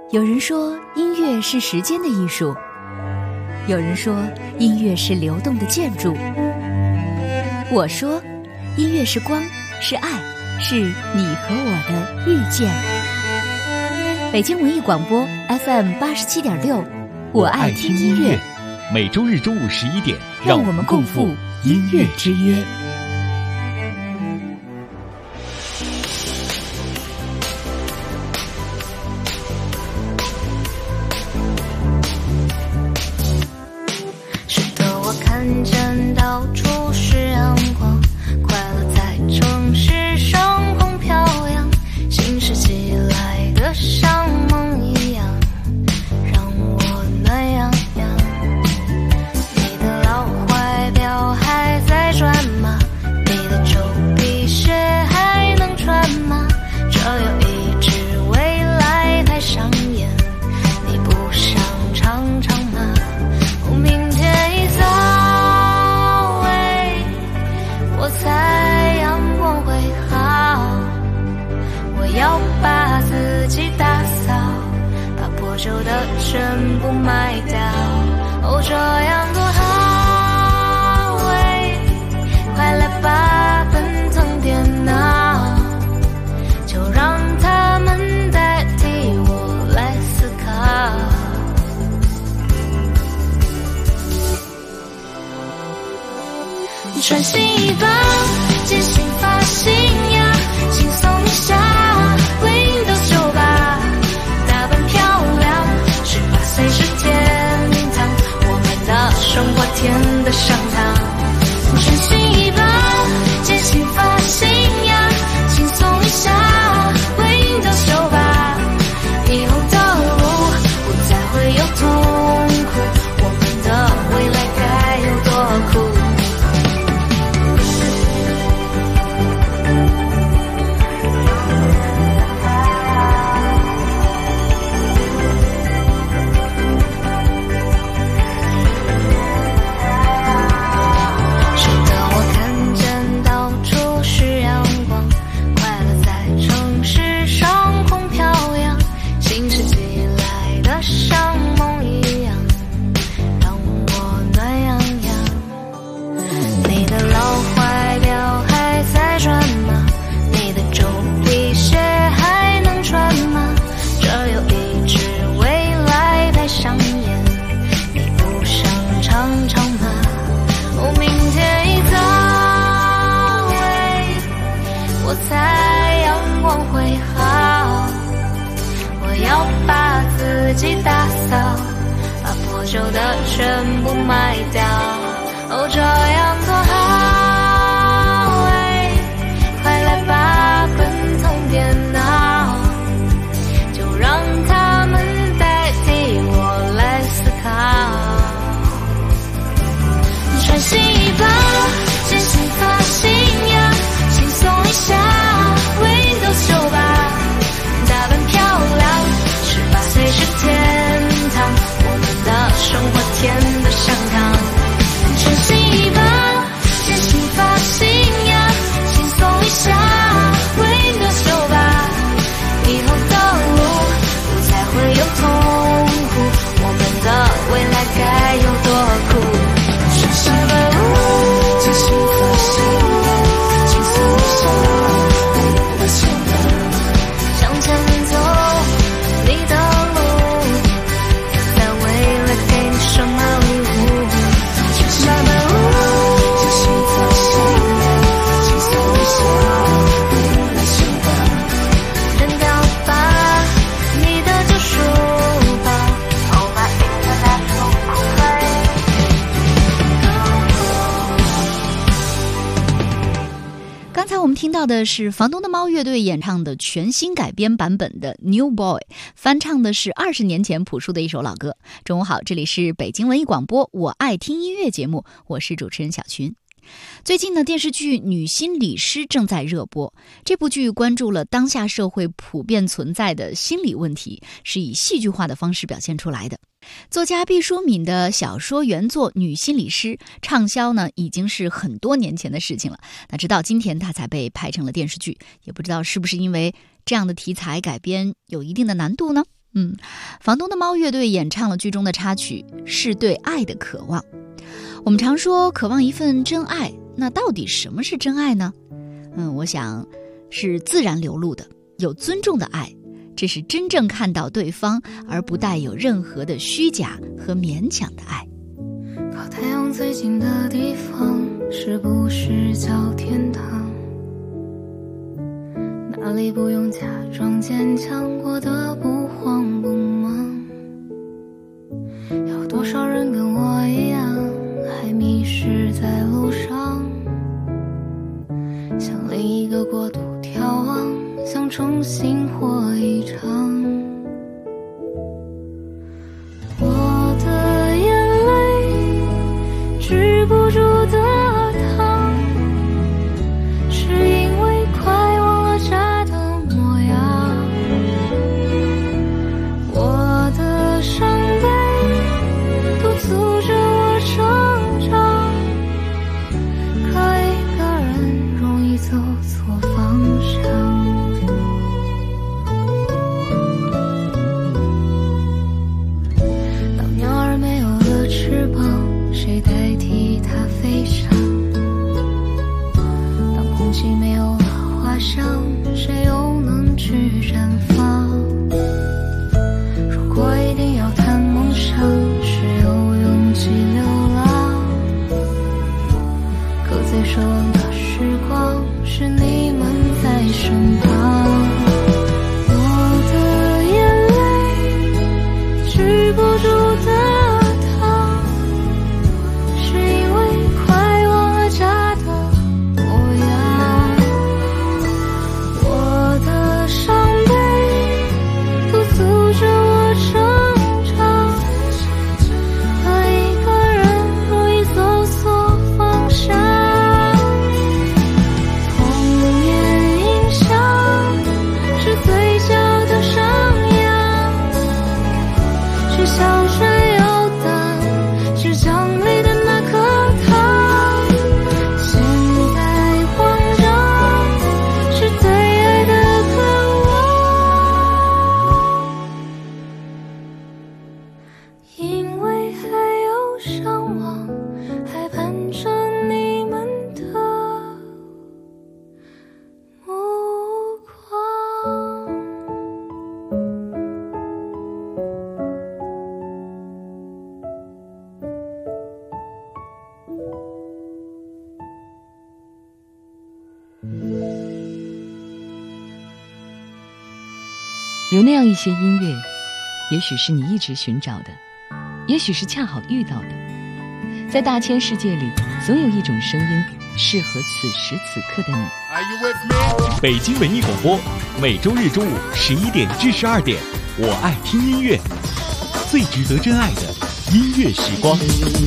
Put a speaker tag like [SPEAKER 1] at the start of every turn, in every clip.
[SPEAKER 1] 有人说音乐是时间的艺术，有人说音乐是流动的建筑，我说音乐是光，是爱，是你和我的遇见。北京文艺广播 FM87.6，我爱听音乐。
[SPEAKER 2] 每周日中午11点，
[SPEAKER 1] 让我们共赴音乐之约。
[SPEAKER 3] 看见到处是阳光，快乐在城市上空飘扬，心事起来的像梦一样，让我暖洋洋。你的老怀表还在转吗？你的旧皮鞋还能穿吗？这有一支未来派上演，你不想尝尝吗？明天一早我猜阳光会好，我要把自己打扫，把破旧的全部卖掉。哦，这样多好，快来吧，奔腾电脑，就让他们代替我来思考。穿新衣裳，剪新发型呀，轻松一下 Windows 98，打扮漂亮，18岁是天堂，我们的生活甜得上汤。穿新衣裳，剪新发型呀，轻松一下 Windows 98，以后的路不再会有痛苦，我们的未来该有多酷。打扫，把破旧的全部卖掉。哦，这样多好，快来吧，奔腾电脑，就让他们代替我来思考。穿新衣裳，剪新发型呀，轻松一下 Windows 98，打扮漂亮，18岁是天堂，我们的生活甜得上汤。穿新衣裳，剪新发型呀，轻松一下 Windows 98，以后的路不再会有痛苦，我们的未来该有多酷。穿新衣裳，剪新发型呀，轻松一下 Windows 98，向前走，你的
[SPEAKER 1] 听到的是房东的猫乐队演唱的全新改编版本的 New Boy， 翻唱的是20年前朴树的一首老歌。中午好，这里是北京文艺广播我爱听音乐节目，我是主持人小群。最近呢，电视剧《女心理师》正在热播。这部剧关注了当下社会普遍存在的心理问题，是以戏剧化的方式表现出来的。作家毕淑敏的小说原作《女心理师》畅销呢，已经是很多年前的事情了。那直到今天，它才被拍成了电视剧，也不知道是不是因为这样的题材改编有一定的难度呢？ 房东的猫乐队演唱了剧中的插曲《是对爱的渴望》。我们常说渴望一份真爱，那到底什么是真爱呢？我想是自然流露的、有尊重的爱，这是真正看到对方而不带有任何的虚假和勉强的爱。
[SPEAKER 3] 靠太阳最近的地方，是不是叫天堂？哪里不用假装坚强，过得不慌不忙？有多少人跟我一样，还迷失在路上，向另一个国度眺望，想重新活一场。我的眼泪止不住的淌，是因为快忘了家的模样。我的伤悲督促着我成长，可一个人容易走错方向。当鸟儿没有了翅膀，谁代替它飞翔？当空气没有了花香，谁又能去绽放？如果一定要谈梦想，谁有勇气流浪？可最奢望的时光，是你们在身旁。我的眼泪止不住的淌，是因为快忘了家的模样。我的伤悲督促着我成长，可一个人容易走错方向。童年印象是嘴角的上扬，是小船游荡，是奖励的那颗糖。现在慌张，是对爱的渴望，因为还有伤亡，还盼着你们的目光。
[SPEAKER 4] 有那样一些音乐，也许是你一直寻找的，也许是恰好遇到的。在大千世界里，总有一种声音适合此时此刻的你。
[SPEAKER 2] 北京文艺广播，每周日中午11点至12点，我爱听音乐，最值得真爱的音乐时光。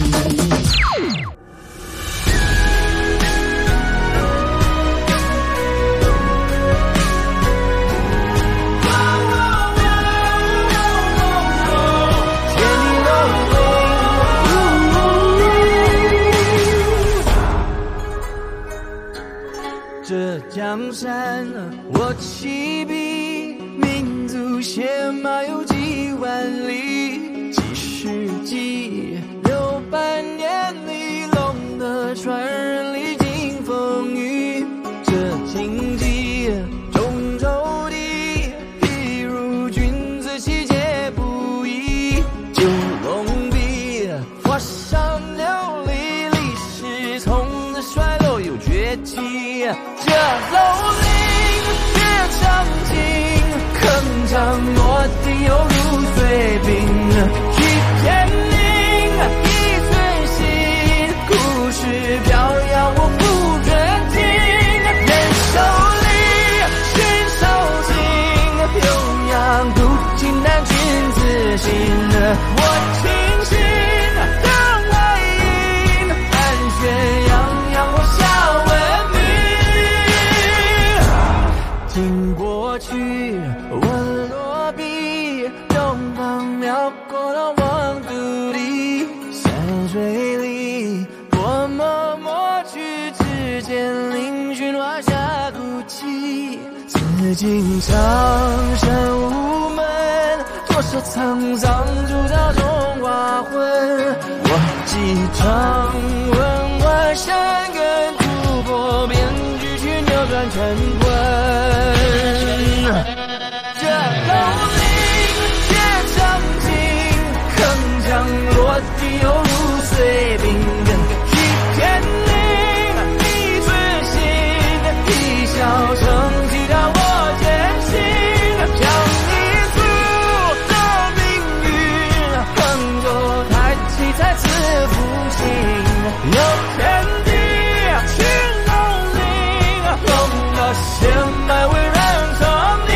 [SPEAKER 5] 这江山我启笔，民族写马有几万里，几世纪600年里，龙的传人历经风雨。这荆棘中周地，譬如君子气节不移。九龙壁画上流离，历史从此衰落又崛起。这蹂躏越长情，铿锵落地犹如碎冰。去天宁一寸心，故事飘扬我不准听。人手里寻手情，平阳古今难君自信。我清醒的爱音，盘旋洋洋我下文明。经过去我落笔，东方描过了望都里。山水里我默默去，指尖嶙峋画下哭泣。紫禁长山无门，多说沧桑铸造中华魂，我继承文化山根突破编剧去扭转乾坤。这龙鳞却成精，铿锵落地犹如碎冰。一天灵，一寸心，一笑成绩让我坚信，将你祖的命运横着抬起再次复兴。有天地去龙鳞，龙的血脉会燃成你。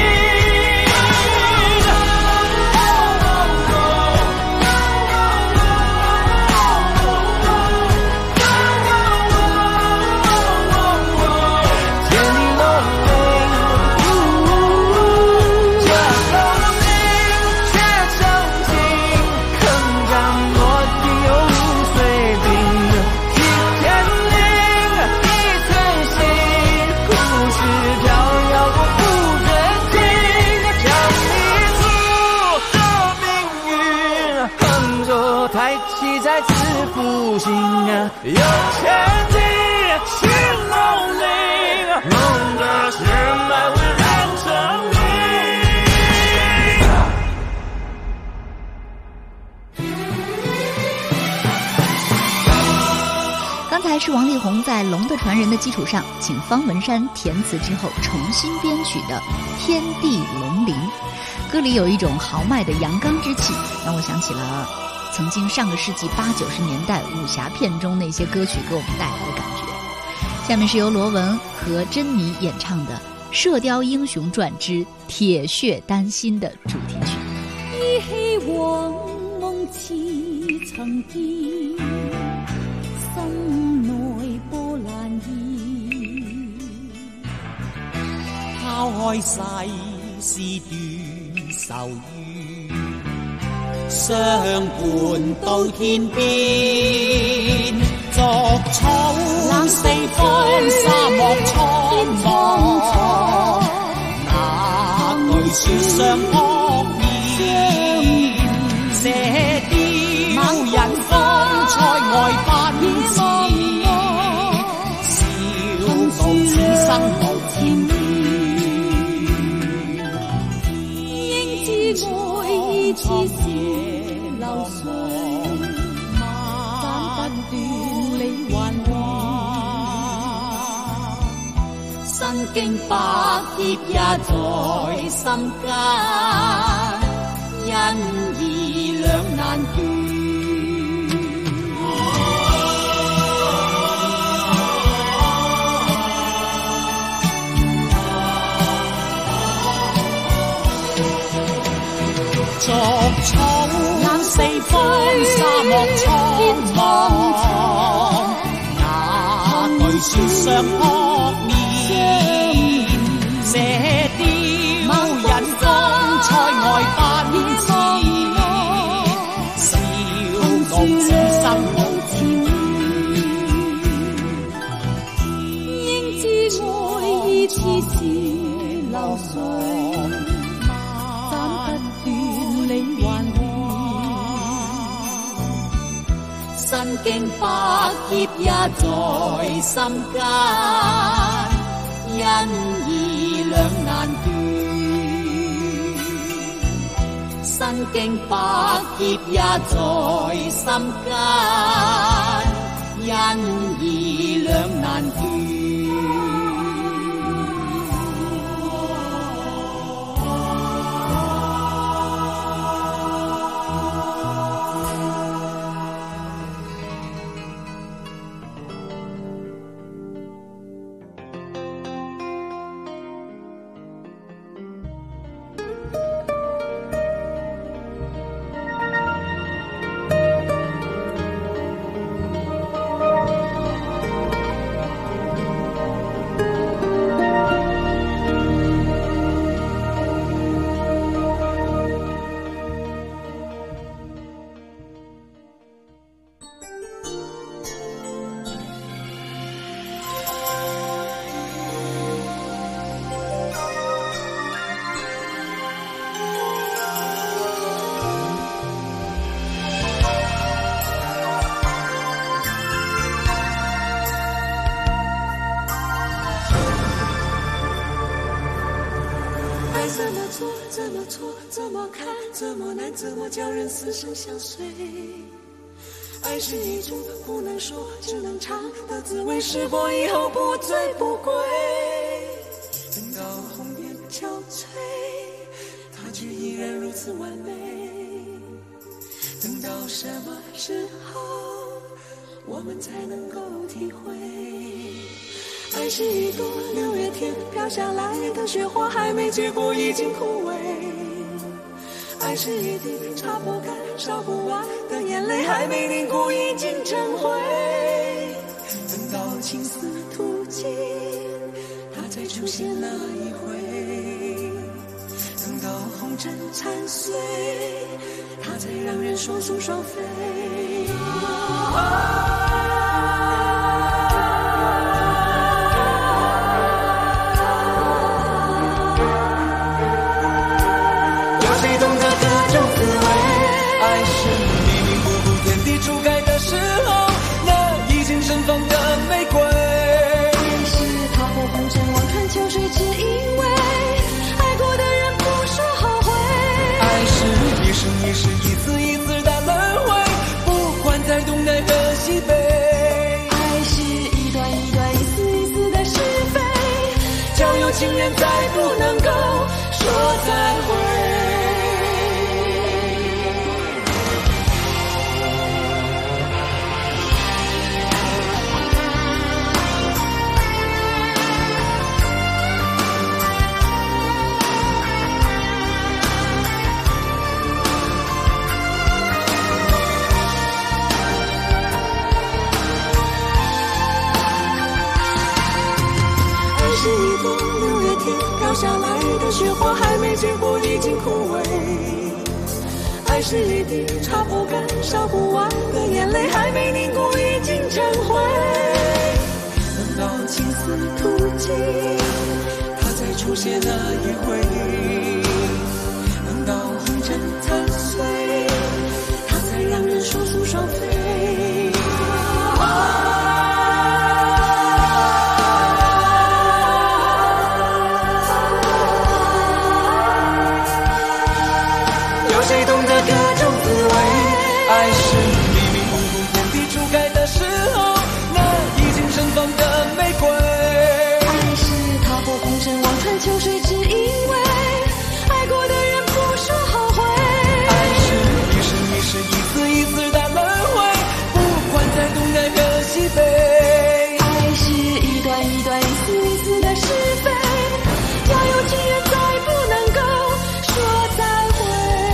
[SPEAKER 5] 抬起再次复兴，有天地去龙鳞，龙的血脉会燃成你。
[SPEAKER 1] 刚才是王力宏在《龙的传人》的基础上，请方文山填词之后重新编曲的《天地龙鳞》。歌里有一种豪迈的阳刚之气，让我想起了曾经上个世纪80、90年代武侠片中那些歌曲给我们带来的感觉。下面是由罗文和珍妮演唱的《射雕英雄传之铁血丹心》的主题曲。
[SPEAKER 3] 依稀往夢似曾見，心內波瀾現。拋開世事斷愁怨，相伴到天邊，逐草四方，沙漠蒼茫，那句說相撲面，射雕人風塞外奔馳，笑傲此生無纏綿，應知愛意似蛇流水，斬不斷理還亂，身經百劫也在心間，因義兩難斷。逐草四方，沙漠蒼茫，那句說相撲面，射雕人風塞外奔馳，笑傲此生無纏綿，應知愛意似蛇流水，理還亂，身經百劫也在心間，因義兩難斷。身經百劫也在心間，因義兩難斷。
[SPEAKER 5] 么看，怎么难，怎么叫人死生相随。爱是一种不能说只能尝的滋味，试过以后不醉不归。等到红颜憔悴，它却依然如此完美。等到什么时候我们才能够体会，爱是一朵六月天飘下来的雪花，还没结果已经枯萎。爱是一滴擦不干烧不完的眼泪，还没凝固已经成灰。等到青丝吐尽，它才出现那一回。等到红尘残碎，它才让人双宿双飞。有谁懂得各种滋味？爱是迷迷糊糊天地初开的时候，那已经盛放的玫瑰。
[SPEAKER 3] 爱是踏破红尘望穿秋水，只因为爱过的人不说后悔。
[SPEAKER 5] 爱是一生一世一次一次的轮回，不管在东南和西北。
[SPEAKER 3] 爱是一段一段一丝一丝的是非，
[SPEAKER 5] 交有情人再不能够说再会。是一朵六月天飘下来的雪花，还没结果已经枯萎。爱是一滴擦不干烧不完的眼泪，还没凝固已经成灰。等到青丝吐尽，它才出现那一回。等到红尘残碎，它才让人双宿双飞。谁懂得各种滋味？爱是迷迷糊糊天地初开的时候，那已经盛放的玫瑰。
[SPEAKER 3] 爱是踏破红尘望穿秋水，只因为爱过的人不说后悔。
[SPEAKER 5] 爱是一生一世一次一次的轮回，不管在东南和西北。
[SPEAKER 3] 爱是一段一段一丝一丝的是非，要有情人再不能够说再会。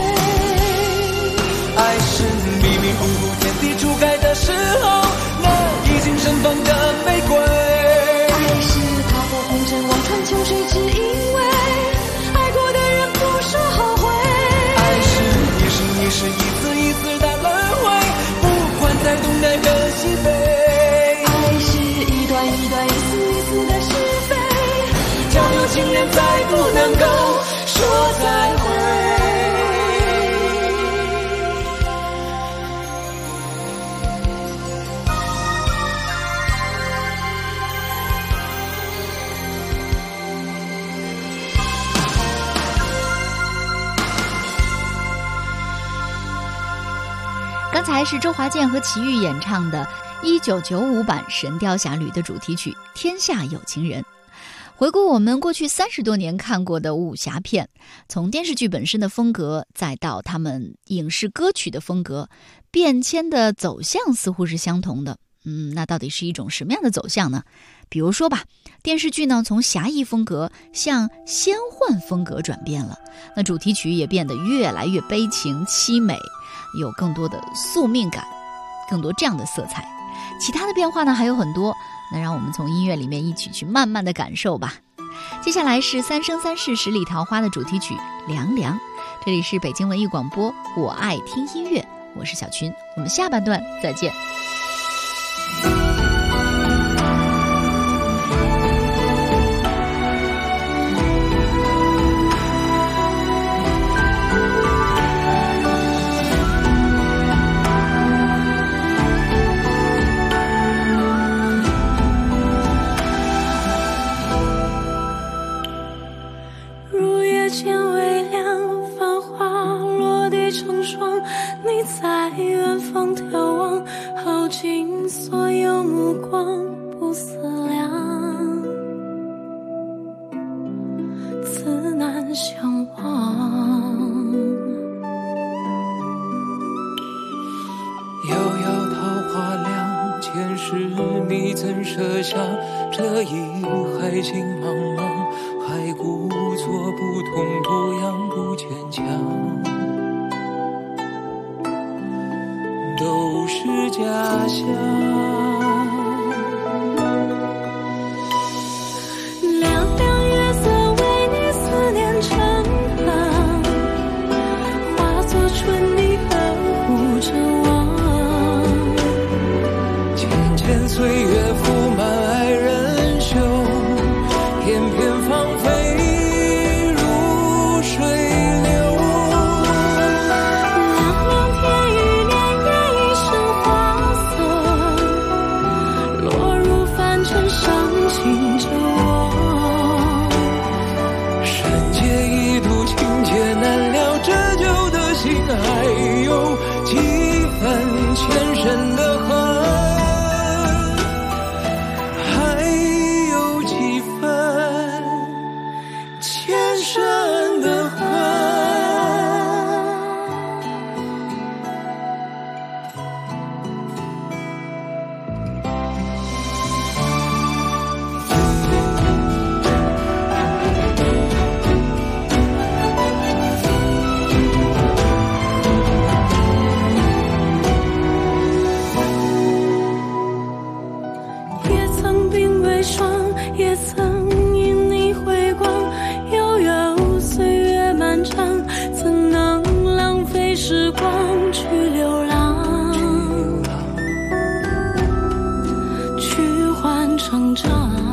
[SPEAKER 5] 爱是迷迷糊糊天地初开的时候，那已经盛放的玫瑰。
[SPEAKER 3] 爱是踏破红尘望穿秋水，只因为爱过的人不说后悔。
[SPEAKER 5] 爱是一生一世一次一次的轮回，不管在东南和西北。
[SPEAKER 3] 爱是一段一段一丝一丝的是非，
[SPEAKER 5] 交有情人再不能够说再会。
[SPEAKER 1] 刚才是周华健和齐豫演唱的1995版《神雕侠侣》的主题曲《天下有情人》。回顾我们过去30多年看过的武侠片，从电视剧本身的风格，再到他们影视歌曲的风格，变迁的走向似乎是相同的。那到底是一种什么样的走向呢？比如说吧，电视剧呢从侠义风格向仙幻风格转变了，那主题曲也变得越来越悲情凄美，有更多的宿命感，更多这样的色彩。其他的变化呢还有很多，那让我们从音乐里面一起去慢慢的感受吧。接下来是《三生三世十里桃花》的主题曲《凉凉》，这里是北京文艺广播，我爱听音乐，我是小群，我们下半段再见。
[SPEAKER 3] 如月间微凉，繁华微成霜，你在远方眺望，耗尽所有目光，不思量，自难相忘。
[SPEAKER 5] 遥遥桃花凉，前世你怎设想？这一海情茫茫，还故作不痛不痒不坚强，都是假象。
[SPEAKER 3] 凉凉月色为你思念成行，化作春泥呵护着我。
[SPEAKER 5] 渐渐岁月覆满爱人袖，片片芳菲如水流。
[SPEAKER 3] 凉凉天与年月一生花色，落入凡尘伤情着我。
[SPEAKER 5] 山界一度情劫难了，这旧的心还有几分前生的恨，还有几分前生的恨。
[SPEAKER 3] 也曾鬓微霜，也曾因你回光，悠悠岁月漫长，怎能浪费时光去流浪，去换成长。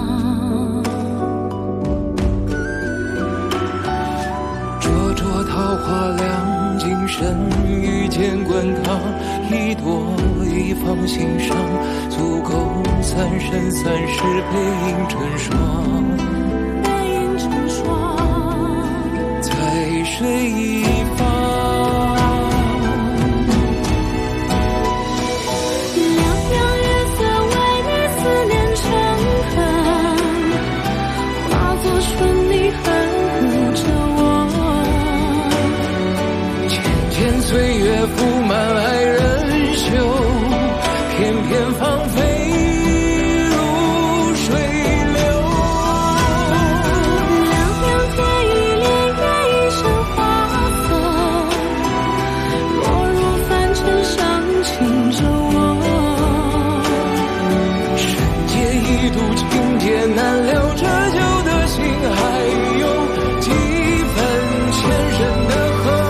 [SPEAKER 5] 灼灼桃花凉，今生遇见滚烫，一朵一放心上，足够三生三世背影成双。
[SPEAKER 3] 背影成双，
[SPEAKER 5] 在水一方，
[SPEAKER 3] 凉凉月色为你思念成行，化作春泥呵护着我。
[SPEAKER 5] 渐渐岁月覆满爱人袖，片片芳菲如水流。
[SPEAKER 3] 凉凉天与年月一生花色，落入凡尘伤情着我。
[SPEAKER 5] 山界一度情劫难了，这旧的心还有几分前生的恨。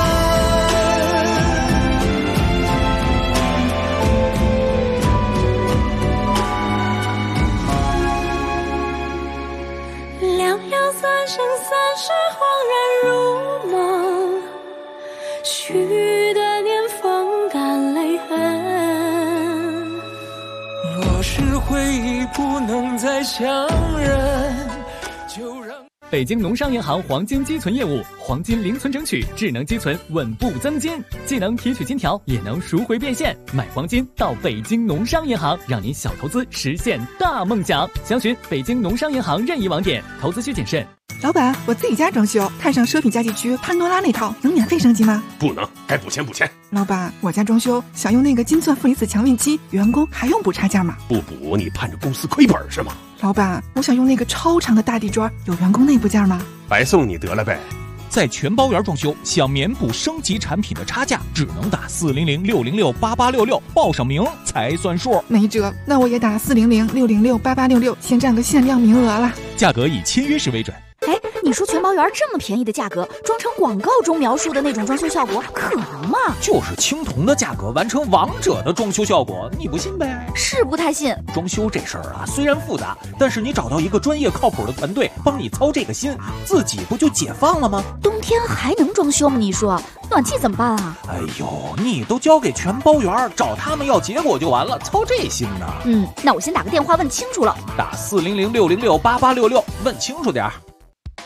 [SPEAKER 3] 凉凉三生三世，恍然如梦，许的年风干泪痕。
[SPEAKER 5] 若是回忆不能再相认，就让
[SPEAKER 2] 北京农商银行黄金积存业务，黄金零存整取，智能积存，稳步增金，既能提取金条，也能赎回变现。买黄金到北京农商银行，让您小投资实现大梦想。详询北京农商银行任意网点，投资需谨慎。
[SPEAKER 6] 老板，我自己家装修，看上奢品家具区潘多拉那套，能免费升级吗？
[SPEAKER 7] 不能，该补钱补钱。
[SPEAKER 6] 老板，我家装修想用那个金钻负离子强运机，员工还用补差价吗？
[SPEAKER 7] 不补你盼着公司亏本是吗？
[SPEAKER 6] 老板，我想用那个超长的大地砖，有员工内部价吗？
[SPEAKER 7] 白送你得了呗。
[SPEAKER 2] 在全包圆装修，想免补升级产品的差价，只能打400-606-8866，报上名才算数。
[SPEAKER 6] 没辙，那我也打400-606-8866，先占个限量名额了。
[SPEAKER 2] 价格以签约时为准。
[SPEAKER 1] 哎，你说全包圆这么便宜的价格，装成广告中描述的那种装修效果，可能吗？
[SPEAKER 8] 就是青铜的价格完成王者的装修效果，你不信呗？
[SPEAKER 1] 是不太信。
[SPEAKER 8] 装修这事儿啊，虽然复杂，但是你找到一个专业靠谱的团队帮你操这个心，自己不就解放了吗？
[SPEAKER 1] 冬天还能装修吗？你说暖气怎么办啊？
[SPEAKER 8] 哎呦，你都交给全包圆，找他们要结果就完了，操这心呢？
[SPEAKER 1] 那我先打个电话问清楚了。
[SPEAKER 8] 打400-606-8866，问清楚点儿。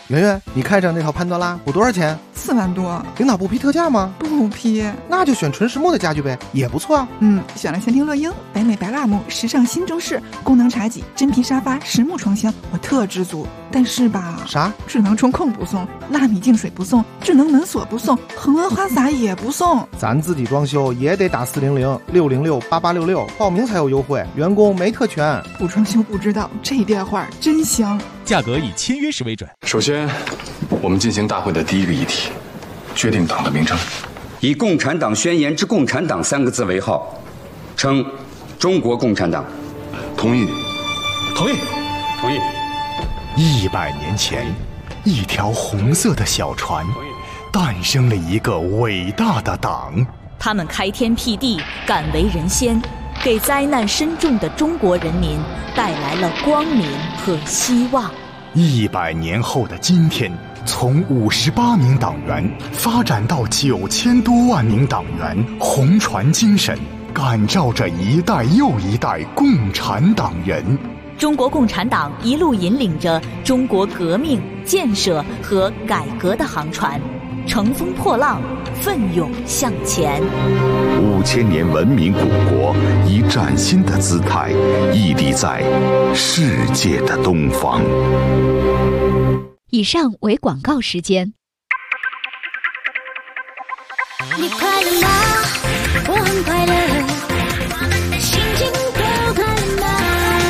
[SPEAKER 9] 圆圆，你看上那套潘多拉补多少钱
[SPEAKER 6] ？4万多。
[SPEAKER 9] 领导不批特价吗？
[SPEAKER 6] 不批。
[SPEAKER 9] 那就选纯实木的家具呗，也不错啊。
[SPEAKER 6] 选了前庭乐英、北美白蜡木、时尚新中式、功能茶几、真皮沙发、实木床箱，我特知足。但是吧，
[SPEAKER 9] 啥？
[SPEAKER 6] 智能中控不送，纳米净水不送，智能门锁不送，恒温花洒也不送。
[SPEAKER 9] 咱自己装修也得打400-606-8866，报名才有优惠，员工没特权。
[SPEAKER 6] 不装修不知道，这电话真香。
[SPEAKER 10] 价格以签约时为准。
[SPEAKER 11] 首先，我们进行大会的第一个议题，决定党的名称，
[SPEAKER 12] 以《共产党宣言》之“共产党”3个字为号，称中国共产党。
[SPEAKER 11] 同意。
[SPEAKER 10] 同意。
[SPEAKER 12] 同意。
[SPEAKER 13] 100年前，一条红色的小船，诞生了一个伟大的党。
[SPEAKER 14] 他们开天辟地，敢为人先，给灾难深重的中国人民带来了光明和希望。
[SPEAKER 13] 100年后的今天，从58名党员发展到9000多万名党员，红船精神感召着一代又一代共产党人。
[SPEAKER 14] 中国共产党一路引领着中国革命、建设和改革的航船，乘风破浪，奋勇向前。
[SPEAKER 15] 5000年文明古国以崭新的姿态屹立在世界的东方。
[SPEAKER 1] 以上为广告时间。
[SPEAKER 3] 你快乐吗？我很快乐，心情都快乐吗？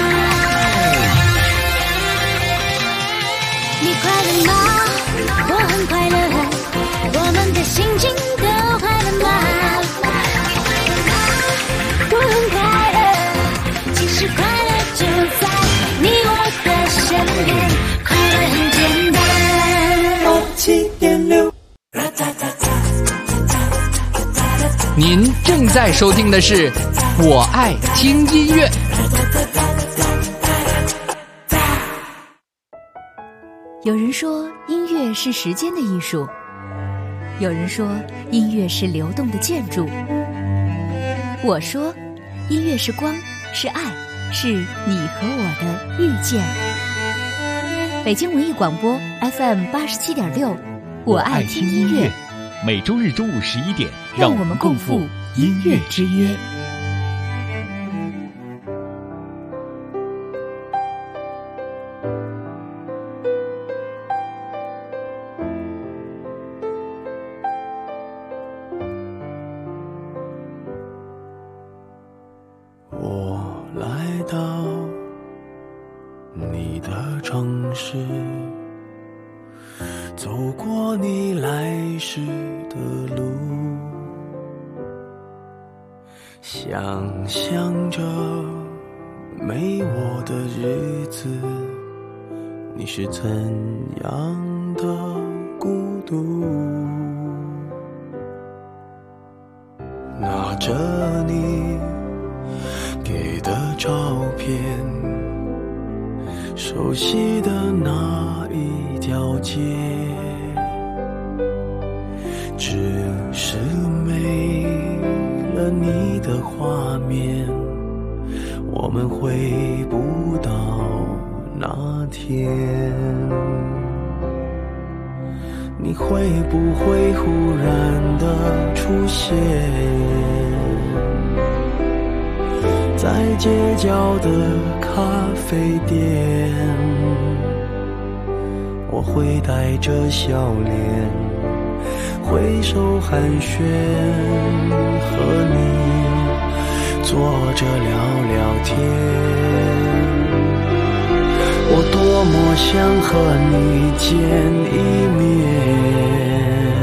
[SPEAKER 3] 你快乐吗？我很快乐，我们的心情都快乐吗？我很快乐，其实快乐就在你我的身边，快乐很简单。7.6。
[SPEAKER 16] 您正在收听的是《我爱听音乐》。
[SPEAKER 1] 有人说音乐是时间的艺术，有人说音乐是流动的建筑，我说音乐是光，是爱，是你和我的遇见。北京文艺广播 FM 87.6，我爱听音乐。
[SPEAKER 10] 每周日中午11点，
[SPEAKER 1] 让我们共赴音乐之约。
[SPEAKER 5] 我来到你的城市，走过你来时的路，想象着没我的日子，你是怎样的孤独。拿着你给的照片，熟悉的那一条街，只是没了你的画面，我们回不到那天。你会不会忽然的出现在街角的咖啡店？我会带着笑脸挥手寒暄，和你坐着聊聊天。我多么想和你见一面，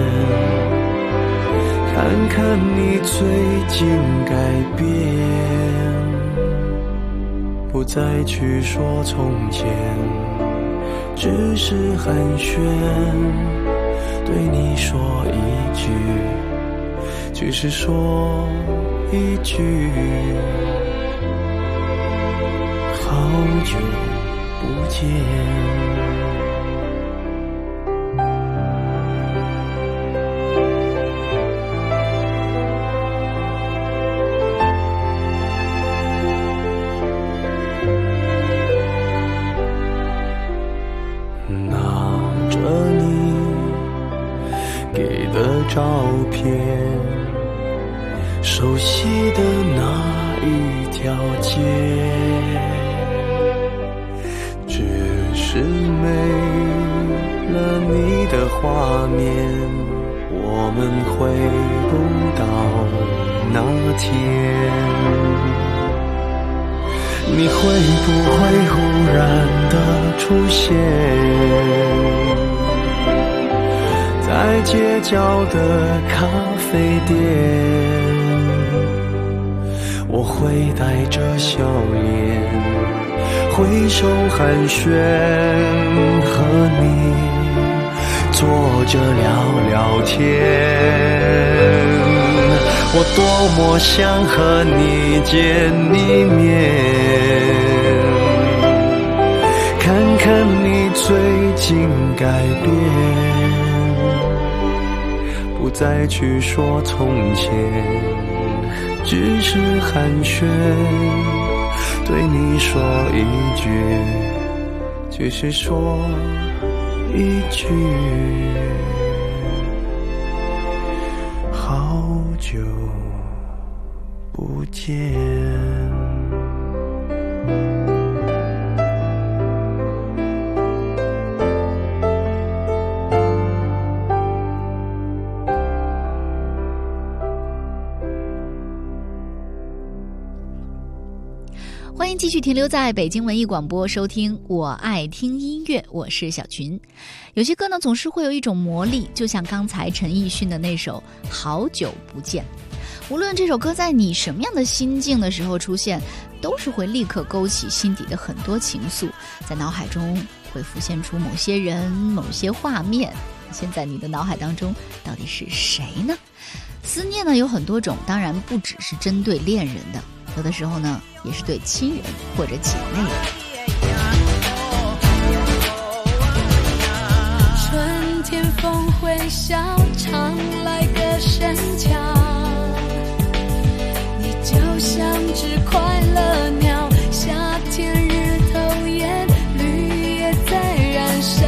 [SPEAKER 5] 看看你最近改变，不再去说从前，只是寒暄，对你说一句，只是说一句，好久不见。拿着片，熟悉的那一条街，只是没了你的画面，我们回不到那天。你会不会忽然的出现在街角的咖啡店？我会带着笑脸挥手寒暄，和你坐着聊聊天。我多么想和你见一面，看看你最近改变，不再去说从前，只是寒暄，对你说一句，只是说一句，好久不见。
[SPEAKER 1] 欢迎继续停留在北京文艺广播，收听我爱听音乐，我是小群。有些歌呢总是会有一种魔力，就像刚才陈奕迅的那首《好久不见》，无论这首歌在你什么样的心境的时候出现，都是会立刻勾起心底的很多情愫，在脑海中会浮现出某些人某些画面。现在你的脑海当中到底是谁呢？思念呢有很多种，当然不只是针对恋人的，有的时候呢也是对亲人或者姐妹的。
[SPEAKER 3] 春天风会笑，常来个深桥，你就像只快乐鸟，夏天日头炎，绿叶在燃烧，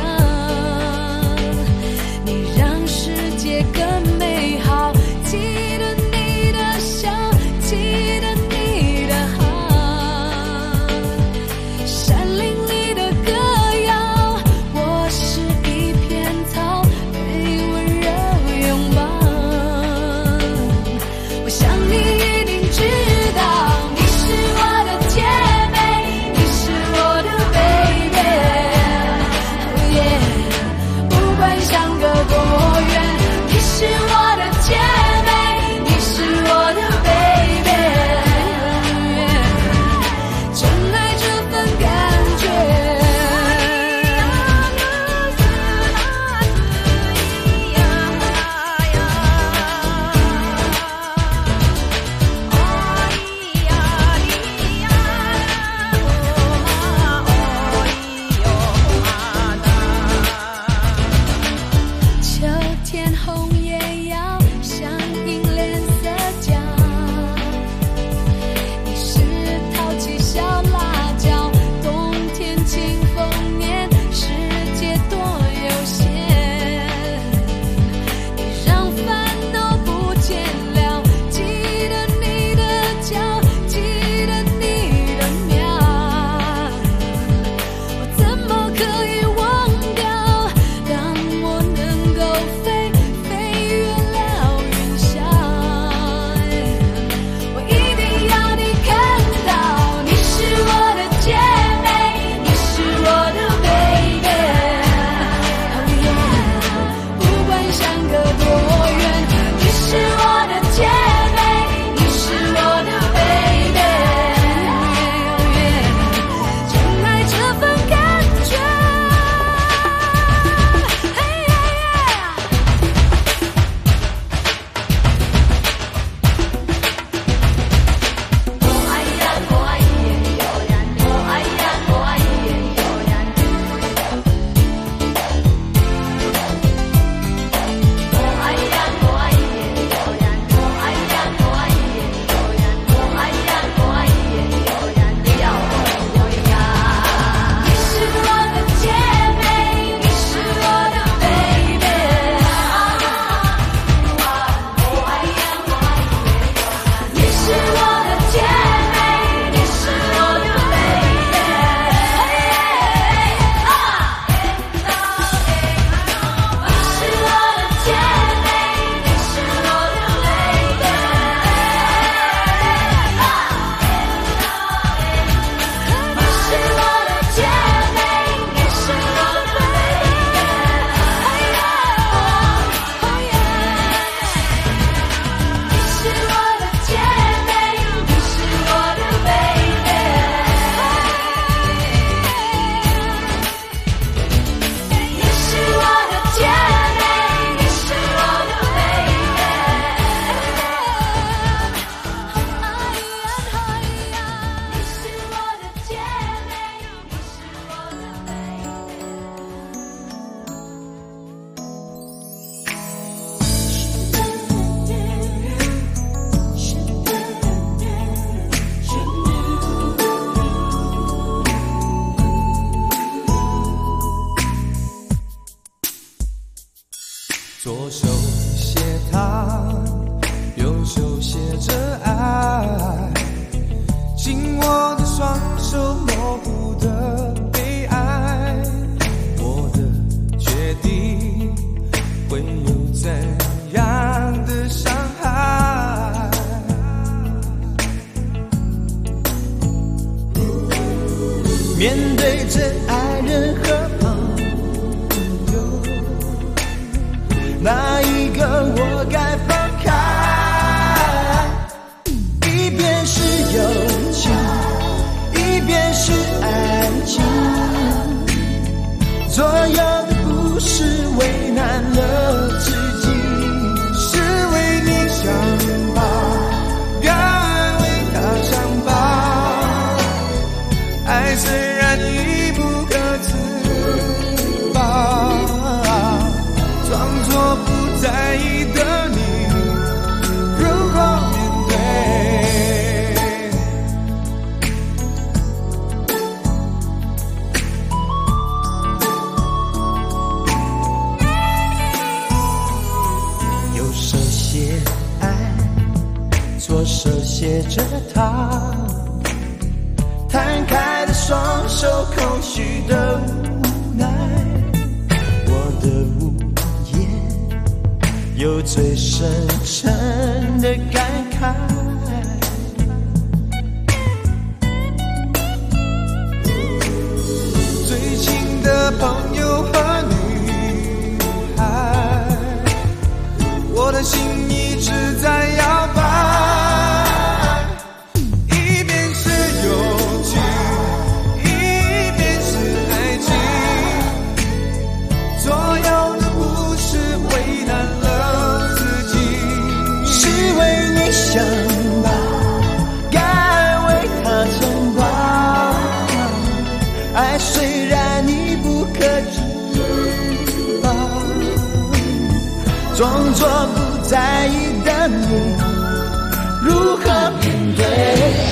[SPEAKER 3] 你让世界更美好，记得你的笑，记得你的好，山林里的歌谣，我是一片草，被温柔拥抱。我想你一定知道，你是我的姐妹，你是我的 baby， oh yeah， 不管相隔多远，你是我的姐妹，你是我的 baby， 真爱这份感觉。
[SPEAKER 5] 面对着爱人和朋友，哪一个我该放开？一边是友情，一边是爱情，左右的不是为难了自己，是为你想吧，该为他想吧。爱虽然已不可自拔，装作不在意的你，如何面对？右手写爱，左手写着他，摊开的双手，空虚的无奈，我的无言有最深沉的感慨。最亲的朋友和女孩，我的心一直在摇摆。想吧，该为他撑吧。爱虽然已不可自拔，装作不在意的你，如何面对？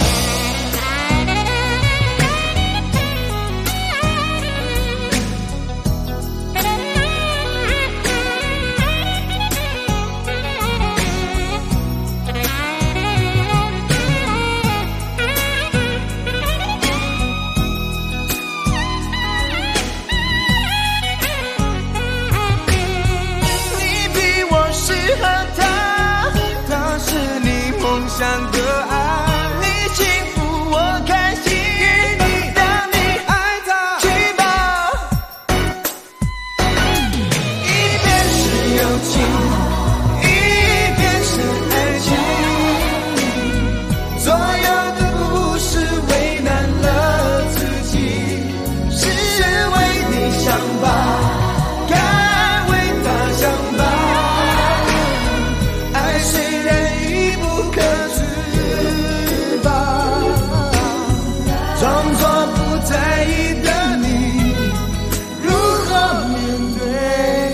[SPEAKER 5] 想的爱，你幸福我开心，你让你爱他去吧。一边是友情，一边是爱情，所有的故事为难了自己，是为你想吧，该为他想吧。爱虽然已不可装作不在意的你，如何面对？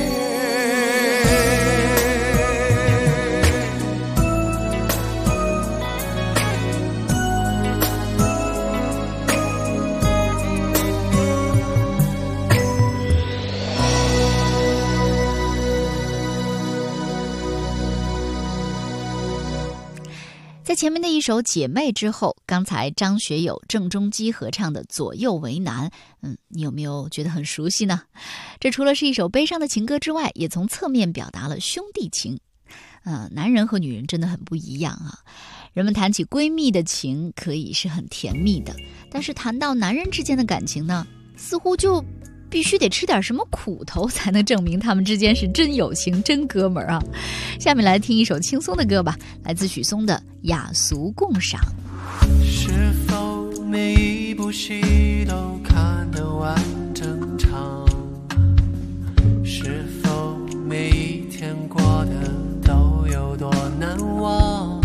[SPEAKER 1] 在前面的一首《姐妹》之后，刚才张学友、郑中基合唱的《左右为难》，你有没有觉得很熟悉呢？这除了是一首悲伤的情歌之外，也从侧面表达了兄弟情。男人和女人真的很不一样啊。人们谈起闺蜜的情可以是很甜蜜的，但是谈到男人之间的感情呢，似乎就必须得吃点什么苦头，才能证明他们之间是真友情、真哥们儿啊！下面来听一首轻松的歌吧，来自许嵩的《雅俗共赏》。
[SPEAKER 5] 是否每一部戏都看得完整场？是否每一天过得都有多难忘？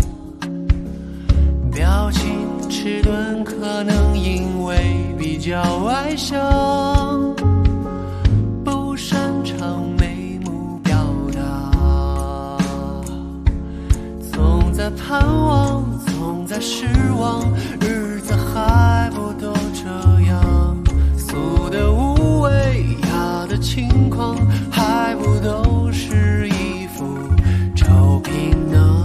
[SPEAKER 5] 表情迟钝，可能因为比较外向，不擅长眉目表达，总在盼望，总在失望，日子还不都这样？俗的无味，雅的轻狂，还不都是一副臭皮囊？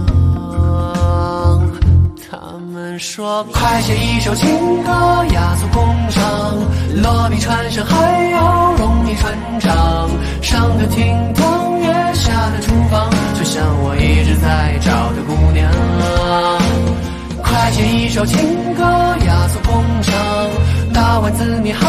[SPEAKER 5] 他们说快写一首情歌，雅俗共赏，落笔传神还要容易传唱，上得厅堂，月下的厨房，就像我一直在找的姑娘。快写一首情歌，雅俗共赏，打完字你还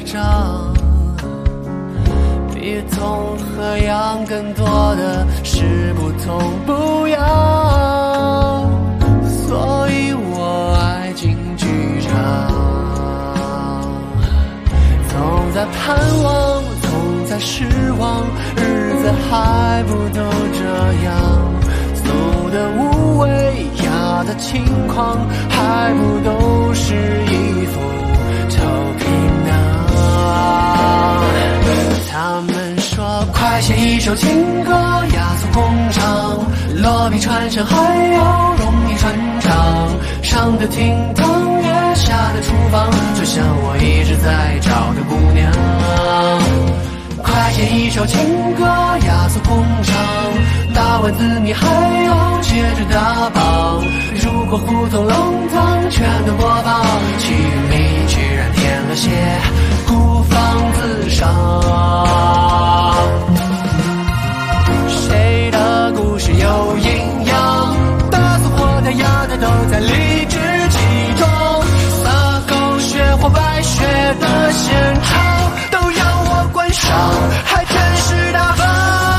[SPEAKER 5] 长，比痛和痒更多的是不痛不痒，所以我爱进剧场，总在盼望，总在失望，日子还不都这样，走的无畏，压的轻狂，还不都是一副臭皮囊。他们说快写一首情歌，压缩工厂，落笔传神还要容易传唱，上的厅堂也下的厨房，就像我一直在找的姑娘。快写一首情歌，压缩工厂，打完字你还要接着打榜，如果胡同弄堂全都播放，其余你居然添了些孤芳自赏。谁的故事有营养，打死活的哑的都在理直气壮，撒狗血或白血的现场都要我观赏，还真是大方。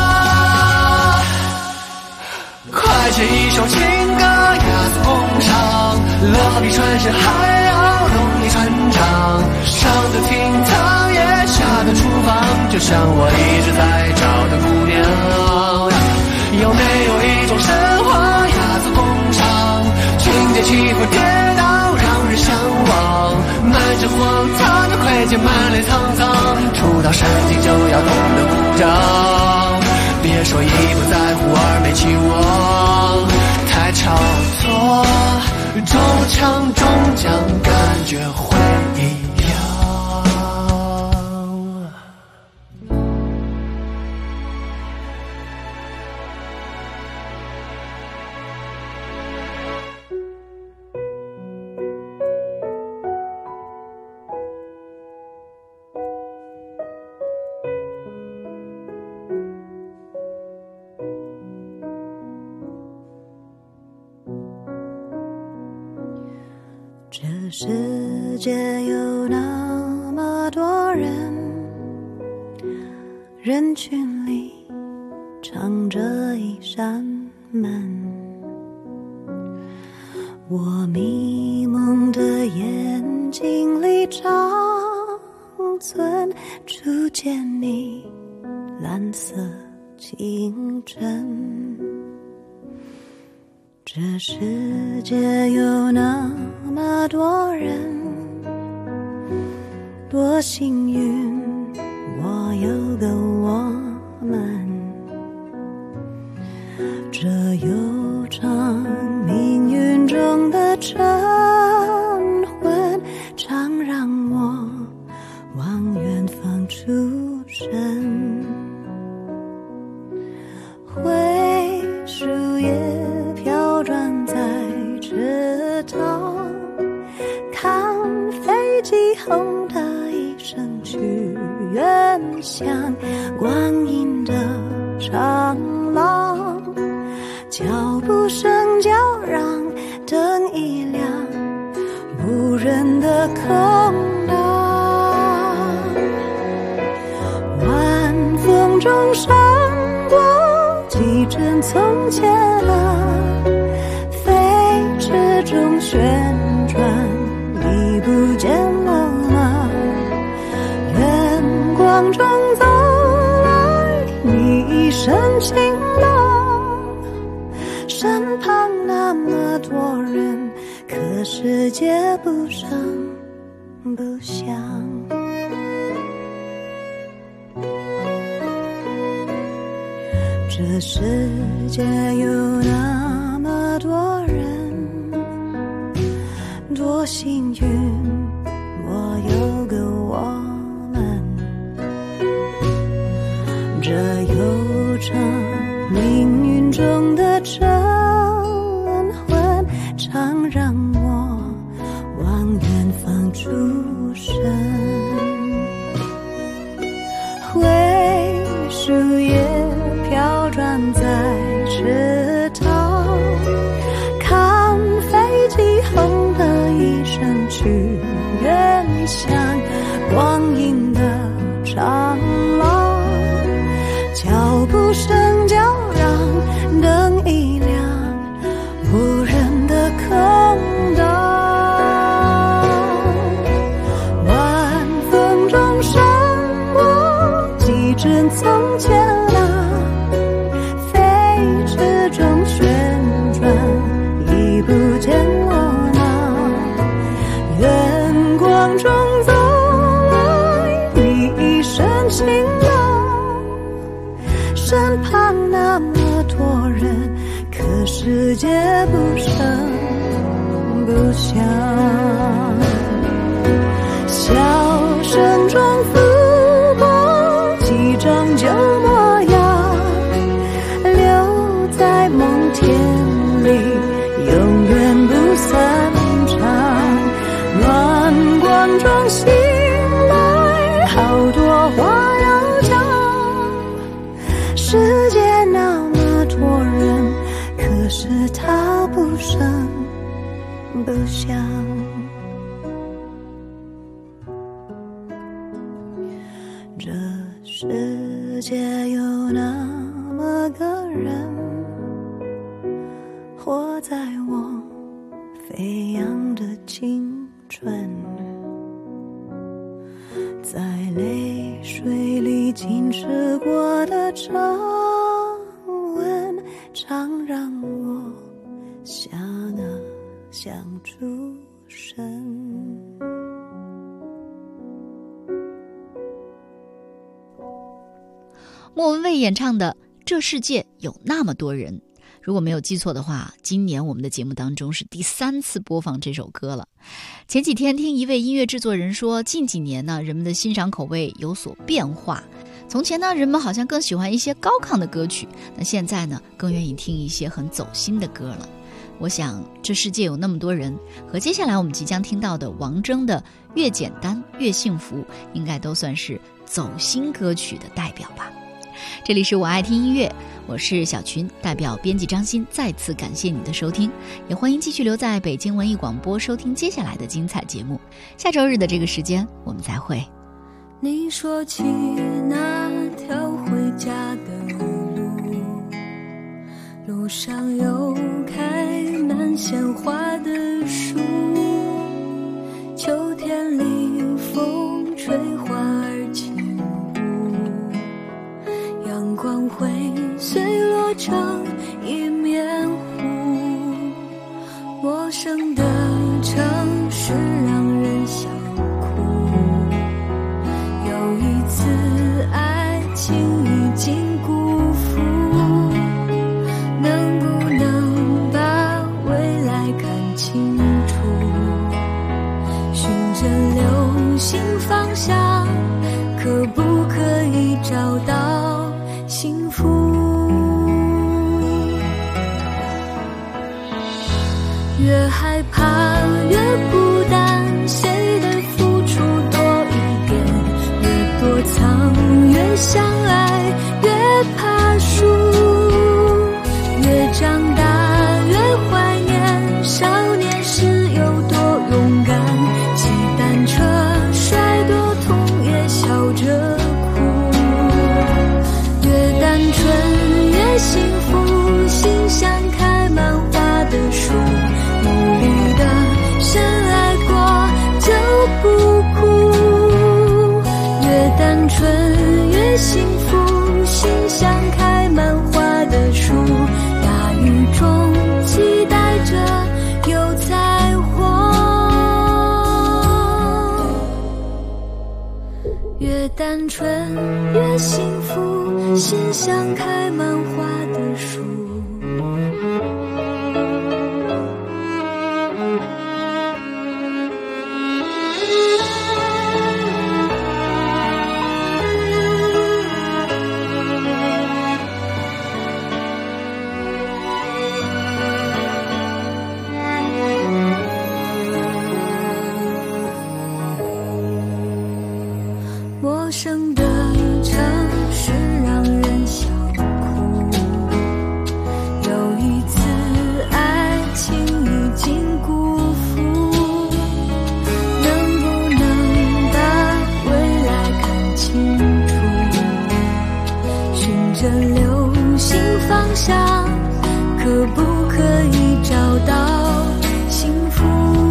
[SPEAKER 5] 快写一首情歌，压缩工厂，落笔传神还要容易传唱，上的厅堂也下的厨房，就像我一直在找的姑娘。有没有一种神话，压缩工厂，情节起伏跌倒让人向往，满身荒唐的盔甲满脸沧桑，触到神经就要懂得鼓掌，别说一不在乎二没期望，太炒作，中枪中奖感觉会一样。
[SPEAKER 3] 这世界有那么多人，人群里藏着一扇门，我迷蒙的眼睛里长存初见你蓝色清晨。这世界有那么多人，多幸运我有个我们，这悠长命运中的晨昏，常让我往远方出神，灰树叶飘转在池塘，看飞机轰的一声去远乡，光阴的长廊，脚步声叫嚷，灯一亮，无人的空荡，晚风中闪过几帧从前啊，飞驰中旋转，已不见了吗？远光中走来你一身晴朗，身旁那么多人，可世界不声不响。这世界有那么多人，多幸运我有个我们，这悠长命运中的晨昏，常让我往远方出神，灰树叶飘转在池塘，看飞机轰的一声去光阴的长廊，脚步声叫让灯一亮，无人的空荡。晚风中闪过几帧从前啊，飞驰中旋转，已不见我那远光中走来你一身晴朗，身旁那么多人，可世界不声不响，笑声中拂过几张旧模样，留在梦田里永远不散场。暖光中醒来，好多话要讲，世界那么多人，可是他不声不响。这世界有那么个人，活在我飞扬的青春，在泪水里浸湿过的长吻，常让我想啊想出神。
[SPEAKER 1] 莫文蔚演唱的《这世界有那么多人》，如果没有记错的话，今年我们的节目当中是第3次播放这首歌了。前几天听一位音乐制作人说，近几年呢，人们的欣赏口味有所变化。从前呢，人们好像更喜欢一些高亢的歌曲，那现在呢，更愿意听一些很走心的歌了。我想这世界有那么多人，和接下来我们即将听到的王铮的《越简单越幸福》，应该都算是走心歌曲的代表吧。这里是我爱听音乐，我是小群，代表编辑张欣再次感谢你的收听，也欢迎继续留在北京文艺广播收听接下来的精彩节目。下周日的这个时间我们再会。
[SPEAKER 3] 你说起那条回家的路，路上有开满鲜花的树，秋天里风吹花儿起舞，阳光会碎落成一面湖。陌生的城市让人想哭，有一次爱情已经辜负，能不能把未来看清楚，循着流星方向，可不可以找到幸福？越害怕越孤单，谁的付出多一点，越躲藏越相爱，越怕输，越长大越怀念少年时有多勇敢，骑单车摔多痛也笑着哭，越单纯越幸福，心像开满花的树，努力的深爱过就不哭，越单纯越幸福，心像开满花的树，大雨中期待着有彩虹，越单纯越幸福，心像开满花的树。陌生的城市让人想哭，有一次爱情已经辜负，能不能把未想，可不可以找到幸福？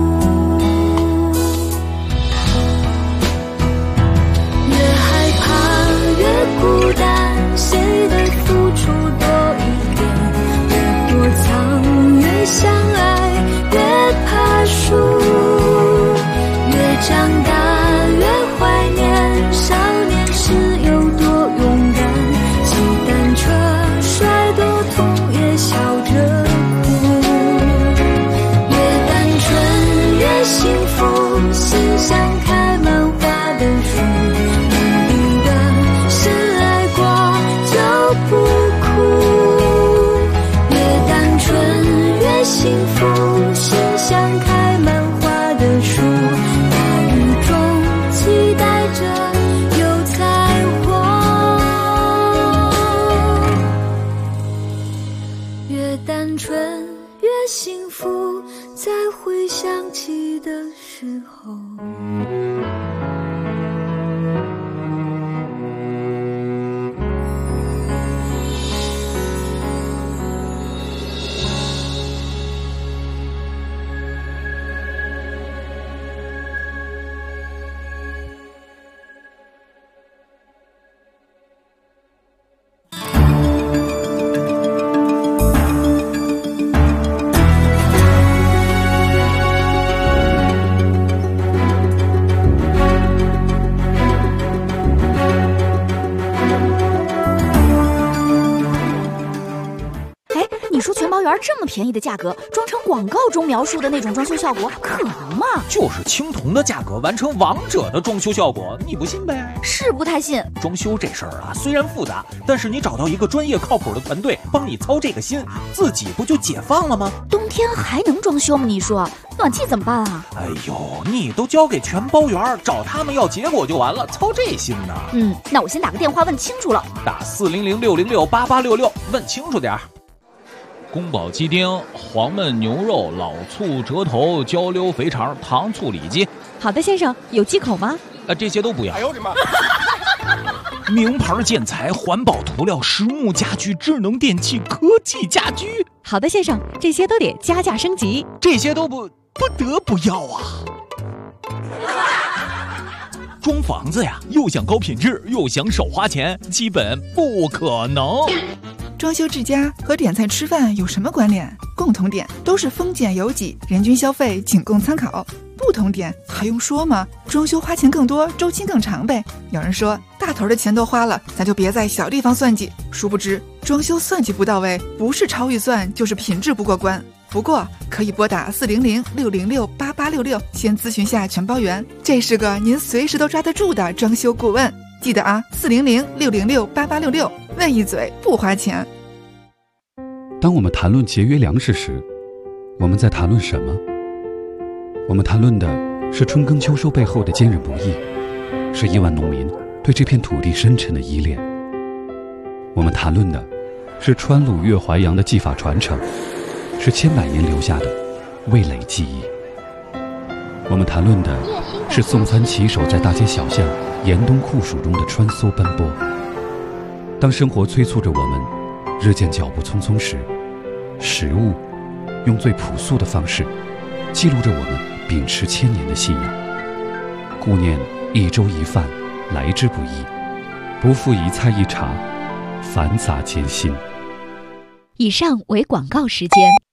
[SPEAKER 3] 越害怕越孤单，谁的付出多一点？越躲藏越相爱，越怕输。越长大越怀念少年时有多勇敢，骑单车摔多痛也笑着哭。越单纯越幸福，心像开满花的树，努力的深爱过就不哭。越单纯越幸福，心像开满花的树，期待着有彩虹。越单纯越幸福，在回想起的时候。
[SPEAKER 17] 这么便宜的价格，装成广告中描述的那种装修效果，可能吗？
[SPEAKER 8] 就是青铜的价格完成王者的装修效果，你不信呗？
[SPEAKER 17] 是不太信。
[SPEAKER 8] 装修这事儿啊，虽然复杂，但是你找到一个专业靠谱的团队帮你操这个心，自己不就解放了吗？
[SPEAKER 17] 冬天还能装修吗？你说暖气怎么办啊？
[SPEAKER 8] 哎呦，你都交给全包员，找他们要结果就完了，操这心呢？
[SPEAKER 17] 那我先打个电话问清楚了。
[SPEAKER 8] 打400-606-8866，问清楚点儿。
[SPEAKER 10] 宫保鸡丁、黄焖牛肉、老醋折头、焦溜肥肠、糖醋里脊。
[SPEAKER 4] 好的，先生，有忌口吗？
[SPEAKER 10] 这些都不要。
[SPEAKER 7] 哎呦我的妈！
[SPEAKER 10] 名牌建材、环保涂料、实木家具、智能电器、科技家居。
[SPEAKER 4] 好的，先生，这些都得加价升级。
[SPEAKER 10] 这些都不得不要啊！装房子呀，又想高品质，又想少花钱，基本不可能。
[SPEAKER 6] 装修之家和点菜吃饭有什么关联？共同点都是丰俭由己，人均消费仅供参考。不同点还用说吗？装修花钱更多，周期更长呗。有人说大头的钱都花了，咱就别在小地方算计。殊不知装修算计不到位，不是超预算就是品质不过关。不过可以拨打400-606-8866，先咨询下全包员，这是个您随时都抓得住的装修顾问。记得啊，400-606-8866，问一嘴不花钱。
[SPEAKER 18] 当我们谈论节约粮食时，我们在谈论什么？我们谈论的是春耕秋收背后的坚韧不易，是亿万农民对这片土地深沉的依恋。我们谈论的是川鲁粤淮扬的技法传承，是千百年留下的味蕾记忆。我们谈论的是送餐骑手在大街小巷严冬酷暑中的穿梭奔波。当生活催促着我们日渐脚步匆匆时，食物用最朴素的方式记录着我们秉持千年的信仰。顾念一粥一饭来之不易，不负一菜一茶繁杂艰辛。
[SPEAKER 1] 以上为广告时间。